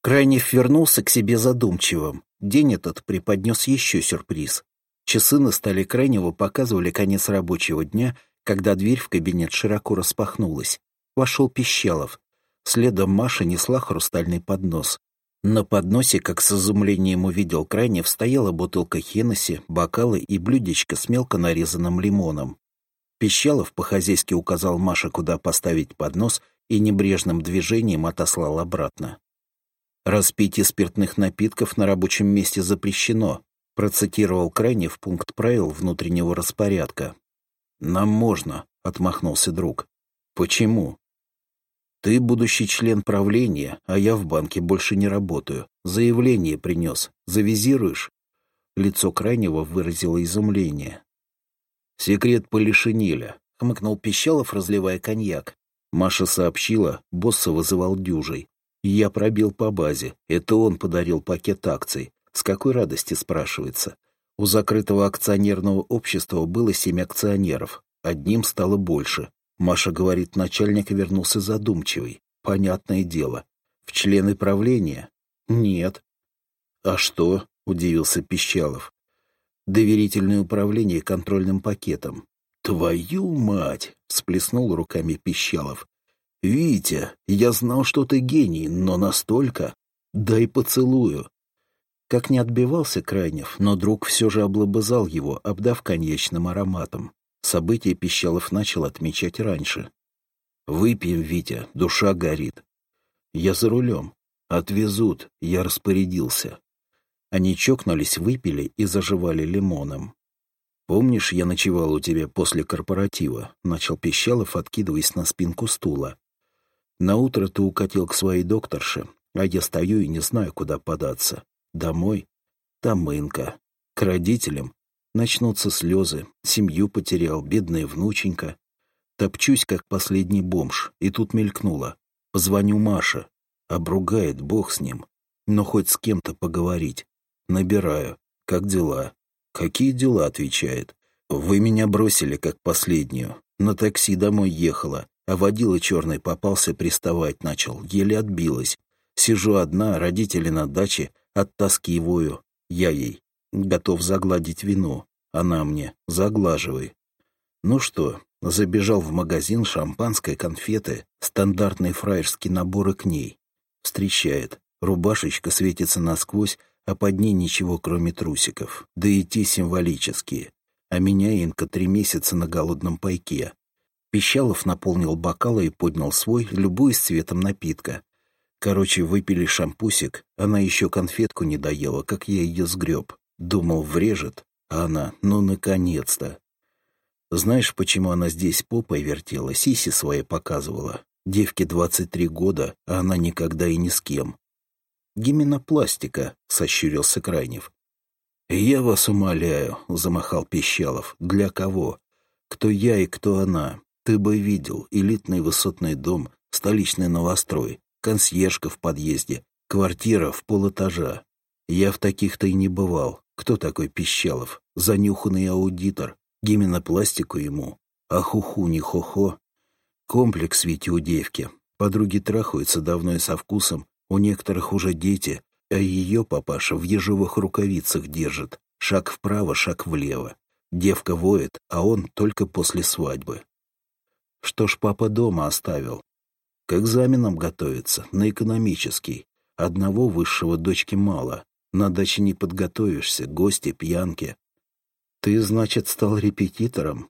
Крайнев вернулся к себе задумчивым. День этот преподнес еще сюрприз. Часы на столе Крайнева показывали конец рабочего дня, когда дверь в кабинет широко распахнулась. Вошел Пищалов. Следом Маша несла хрустальный поднос. На подносе, как с изумлением увидел Крайнев, стояла бутылка Хеннесси, бокалы и блюдечко с мелко нарезанным лимоном. Пищалов по-хозяйски указал Маше, куда поставить поднос, и небрежным движением отослал обратно. «Распитие спиртных напитков на рабочем месте запрещено», процитировал Крайнев пункт правил внутреннего распорядка. «Нам можно», — отмахнулся друг. «Почему?» «Ты будущий член правления, а я в банке больше не работаю. Заявление принес. Завизируешь?» Лицо Крайнего выразило изумление. «Секрет Полишинеля», — хмыкнул Пищалов, разливая коньяк. Маша сообщила, босса вызывал дюжей. Я пробил по базе. Это он подарил пакет акций. С какой радости, спрашивается. У закрытого акционерного общества было 7 акционеров. Одним стало больше. Маша говорит, начальник вернулся задумчивый. Понятное дело. В члены правления? Нет. А что? Удивился Пищалов. Доверительное управление контрольным пакетом. Твою мать! Всплеснул руками Пищалов. «Витя, я знал, что ты гений, но настолько... Дай поцелую». Как не отбивался Крайнев, но друг все же облобызал его, обдав коньячным ароматом. Событие Пищалов начал отмечать раньше. «Выпьем, Витя, душа горит». «Я за рулем. Отвезут, я распорядился». Они чокнулись, выпили и заживали лимоном. «Помнишь, я ночевал у тебя после корпоратива?» — начал Пищалов, откидываясь на спинку стула. «Наутро ты укатил к своей докторше, а я стою и не знаю, куда податься. Домой? Там Инка. К родителям? Начнутся слезы. Семью потерял, бедная внученька. Топчусь, как последний бомж, и тут мелькнуло. Позвоню Маше. Обругает, бог с ним. Но хоть с кем-то поговорить. Набираю. Как дела?» «Какие дела?» — отвечает. «Вы меня бросили, как последнюю. На такси домой ехала. А водила черный попался, приставать начал. Еле отбилась. Сижу одна, родители на даче, от тоски вою. Я ей. Готов загладить вину. Она мне. Заглаживай. Ну что, забежал в магазин, шампанское, конфеты, стандартные фраерские наборы к ней. Встречает. Рубашечка светится насквозь, а под ней ничего, кроме трусиков. Да и те символические. А меня Инка 3 месяца на голодном пайке. Пищалов наполнил бокалы и поднял свой, любуясь цветом напитка. Короче, выпили шампусик, она еще конфетку не доела, как я ее сгреб. Думал, врежет, а она, ну, наконец-то. Знаешь, почему она здесь попой вертела, сиси свои показывала? Девке 23 года, а она никогда и ни с кем. «Гименопластика», — сощурился Крайнев. «Я вас умоляю», — замахал Пищалов. «Для кого? Кто я и кто она? Ты бы видел элитный высотный дом, столичный новострой, консьержка в подъезде, квартира в полэтажа. Я в таких-то и не бывал. Кто такой Пищалов? Занюханный аудитор. Гименопластику ему. А хуху не хо-хо. Комплекс ведь у девки. Подруги трахаются давно и со вкусом. У некоторых уже дети, а ее папаша в ежовых рукавицах держит. Шаг вправо, шаг влево. Девка воет, а он только после свадьбы. Что ж папа дома оставил? К экзаменам готовится, на экономический. Одного высшего дочки мало. На даче не подготовишься, гости, пьянки. Ты, значит, стал репетитором?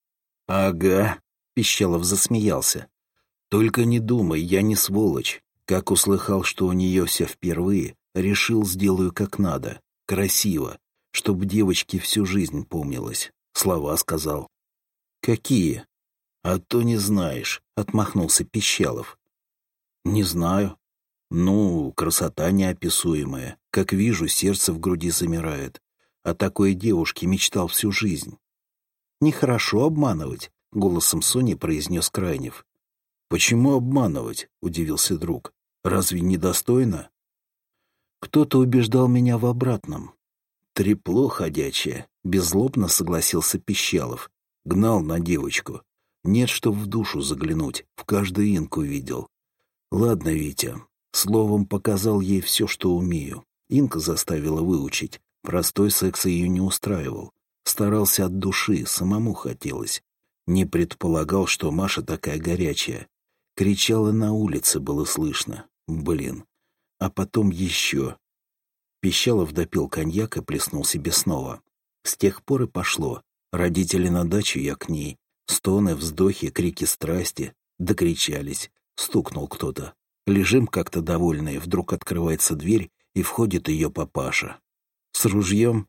Ага, Пищалов засмеялся. Только не думай, я не сволочь. Как услыхал, что у нее все впервые, решил, сделаю как надо. Красиво, чтоб девочке всю жизнь помнилось. Слова сказал. Какие? «А то не знаешь», — отмахнулся Пищалов. «Не знаю. Ну, красота неописуемая. Как вижу, сердце в груди замирает. О такой девушке мечтал всю жизнь». «Нехорошо обманывать», — голосом Сони произнес Крайнев. «Почему обманывать?» — удивился друг. «Разве недостойно?» «Кто-то убеждал меня в обратном». «Трепло ходячее», — беззлобно согласился Пищалов. «Гнал на девочку. Нет, чтоб в душу заглянуть, в каждую инку видел. Ладно, Витя, Словом, показал ей все, что умею. Инка заставила выучить. Простой секс ее не устраивал. Старался от души, самому хотелось. Не предполагал, что Маша такая горячая. Кричала на улице, было слышно. Блин. А потом еще. Пищалов допил коньяк и плеснул себе снова. С тех пор и пошло. Родители на дачу, я к ней. Стоны, вздохи, крики страсти. Докричались. Стукнул кто-то. Лежим как-то довольные. Вдруг открывается дверь, и входит ее папаша. С ружьем?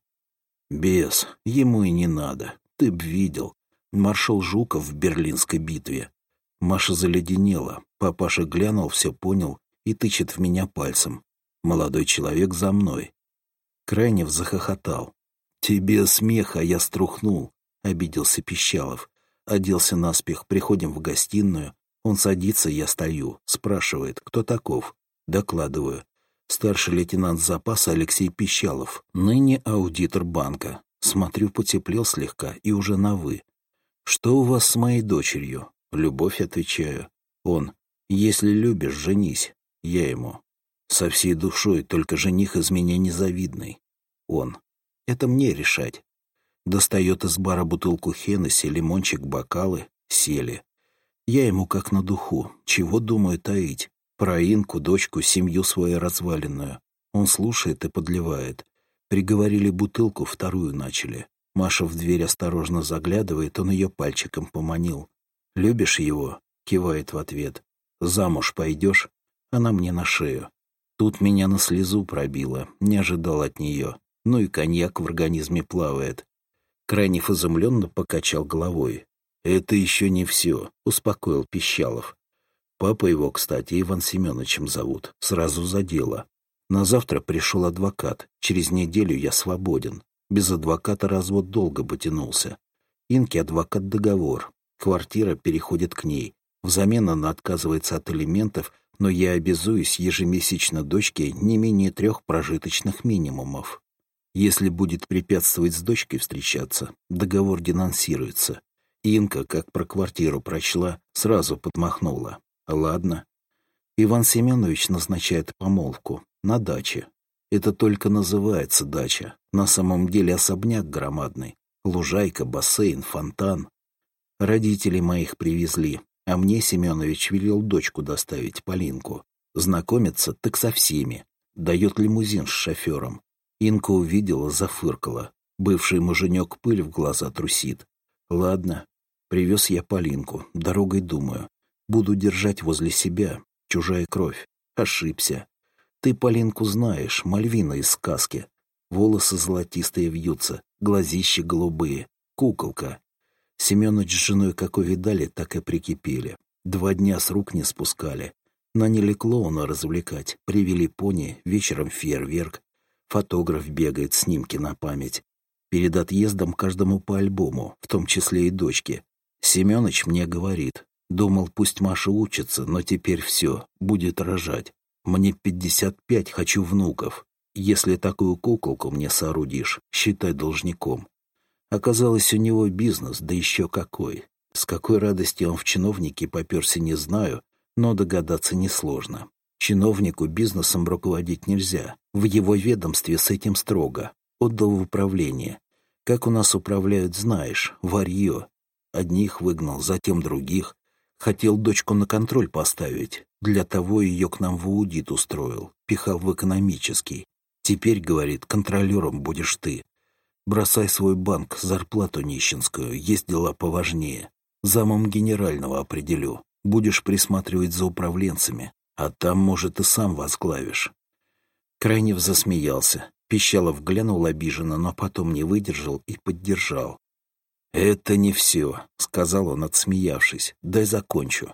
Без. Ему и не надо. Ты б видел. Маршал Жуков в Берлинской битве. Маша заледенела. Папаша глянул, все понял и тычет в меня пальцем. Молодой человек за мной. Крайнев захохотал. «Тебе смех, а я струхнул», — обиделся Пищалов. Оделся наспех, приходим в гостиную. Он садится, я стою. Спрашивает, кто таков? Докладываю. Старший лейтенант запаса Алексей Пищалов, ныне аудитор банка. Смотрю, потеплел слегка и уже на «вы». «Что у вас с моей дочерью?» «Любовь», — отвечаю. Он. «Если любишь, женись». Я ему. «Со всей душой, только жених из меня незавидный». Он. «Это мне решать». Достает из бара бутылку Хеннесси, лимончик, бокалы. Сели. Я ему как на духу. Чего думаю таить? Про Инку, дочку, семью свою разваленную. Он слушает и подливает. Приговорили бутылку, вторую начали. Маша в дверь осторожно заглядывает, он ее пальчиком поманил. «Любишь его?» — кивает в ответ. «Замуж пойдешь?» Она мне на шею. Тут меня на слезу пробило, не ожидал от нее. Ну и коньяк в организме плавает. Крайнев изумленно покачал головой. «Это еще не все», — успокоил Пищалов. Папа его, кстати, Иван Семеновичем зовут. Сразу за дело. На завтра пришел адвокат. Через неделю я свободен. Без адвоката развод долго бы тянулся. Инке адвокат договор. Квартира переходит к ней. Взамен она отказывается от алиментов, но я обязуюсь ежемесячно дочке не менее 3 прожиточных минимумов. Если будет препятствовать с дочкой встречаться, договор денонсируется. Инка, как про квартиру прочла, сразу подмахнула. Ладно. Иван Семенович назначает помолвку на даче. Это только называется дача. На самом деле особняк громадный. Лужайка, бассейн, фонтан. Родителей моих привезли, а мне Семенович велел дочку доставить, Полинку. Знакомиться так со всеми. Дает лимузин с шофером. Инка увидела, зафыркала. Бывший муженек пыль в глаза трусит. Ладно. Привез я Полинку. Дорогой думаю. Буду держать возле себя. Чужая кровь. Ошибся. Ты Полинку знаешь, Мальвина из сказки. Волосы золотистые вьются, глазища голубые. Куколка. Семёныч с женой как увидали, так и прикипели. 2 дня с рук не спускали. Наняли клоуна развлекать. Привели пони, вечером фейерверк. Фотограф бегает, снимки на память. Перед отъездом каждому по альбому, в том числе и дочке. Семёныч мне говорит. Думал, пусть Маша учится, но теперь все, будет рожать. Мне 55, хочу внуков. Если такую куколку мне соорудишь, считай должником. Оказалось, у него бизнес, да еще какой. С какой радости он в чиновники попёрся, не знаю, но догадаться несложно. Чиновнику бизнесом руководить нельзя. В его ведомстве с этим строго. Отдал в управление. Как у нас управляют, знаешь, варьё. Одних выгнал, затем других. Хотел дочку на контроль поставить. Для того ее к нам в аудит устроил. Пихал в экономический. Теперь, говорит, контролером будешь ты. Бросай свой банк, зарплату нищенскую, есть дела поважнее. Замом генерального определю. Будешь присматривать за управленцами. А там, может, и сам возглавишь. Крайнев засмеялся. Пищалов глянул обиженно, но потом не выдержал и поддержал. «Это не все», — сказал он, отсмеявшись. «Дай закончу».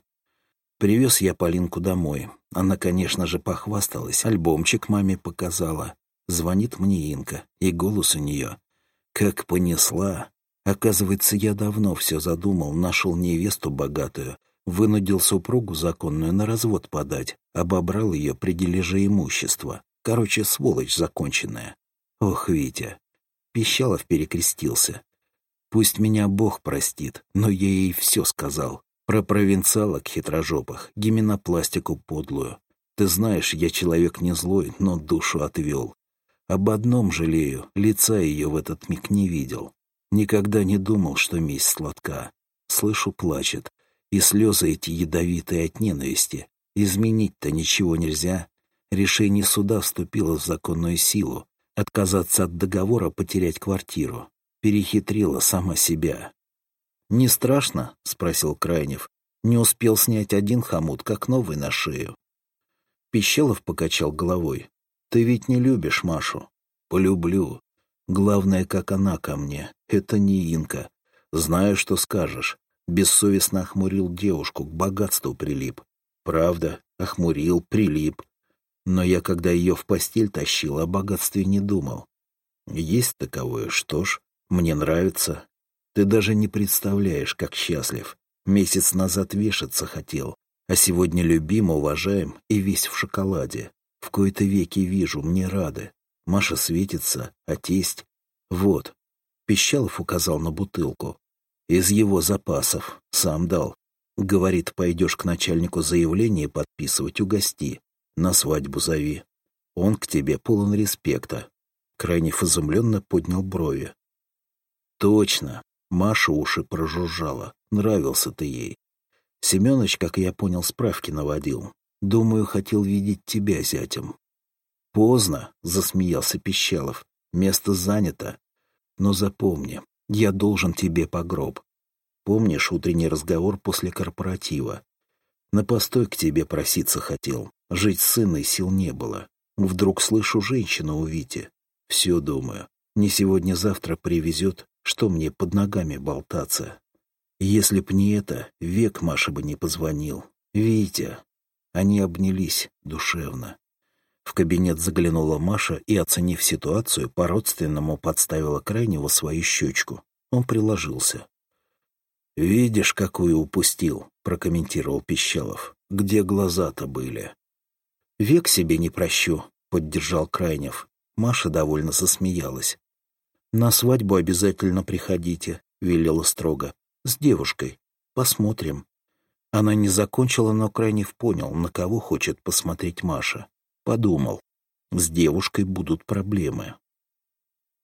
Привез я Полинку домой. Она, конечно же, похвасталась, альбомчик маме показала. Звонит мне Инка, и голос у нее. Как понесла. Оказывается, я давно все задумал, нашел невесту богатую, вынудил супругу законную на развод подать, обобрал ее при дележе имущества. Короче, сволочь законченная. Ох, Витя. Пищалов перекрестился. Пусть меня Бог простит, но я ей все сказал. Про провинциалок хитрожопых, гименопластику подлую. Ты знаешь, я человек не злой, но душу отвел. Об одном жалею, лица ее в этот миг не видел. Никогда не думал, что месть сладка. Слышу, плачет, и слезы эти ядовитые от ненависти. Изменить-то ничего нельзя. Решение суда вступило в законную силу. Отказаться от договора, потерять квартиру. Перехитрила сама себя. «Не страшно?» — спросил Крайнев. «Не успел снять один хомут, как новый на шею». Пищалов покачал головой. «Ты ведь не любишь Машу?» «Полюблю. Главное, как она ко мне. Это не Инка. Знаю, что скажешь. Бессовестно охмурил девушку, к богатству прилип. Правда, охмурил, прилип. Но я, когда ее в постель тащил, о богатстве не думал. Есть таковое, что ж, мне нравится. Ты даже не представляешь, как счастлив. Месяц назад вешаться хотел, а сегодня любим, уважаем и весь в шоколаде. В кои-то веки вижу, мне рады. Маша светится, а тесть... Вот. Пищалов указал на бутылку. Из его запасов. Сам дал. Говорит, пойдешь к начальнику заявление подписывать, угости. На свадьбу зови. Он к тебе полон респекта. Крайнев изумленно поднял брови. Точно. Маша уши прожужжала. Нравился ты ей. Семёныч, как я понял, справки наводил. Думаю, хотел видеть тебя зятем. Поздно, засмеялся Пищалов. Место занято. Но запомни, я должен тебе по гроб. Помнишь утренний разговор после корпоратива? На постой к тебе проситься хотел. Жить с сыном сил не было. Вдруг слышу женщину у Вити. Все думаю. Не сегодня-завтра привезет, что мне под ногами болтаться. Если б не это, век Маше бы не позвонил. Витя. Они обнялись душевно. В кабинет заглянула Маша и, оценив ситуацию, по-родственному подставила Крайнего свою щечку. Он приложился. «Видишь, какую упустил», — прокомментировал Пищалов. «Где глаза-то были?» «Век себе не прощу», — поддержал Крайнев. Маша довольно засмеялась. «На свадьбу обязательно приходите», — велела строго. «С девушкой. Посмотрим». Она не закончила, но Крайнев понял, на кого хочет посмотреть Маша. Подумал, с девушкой будут проблемы.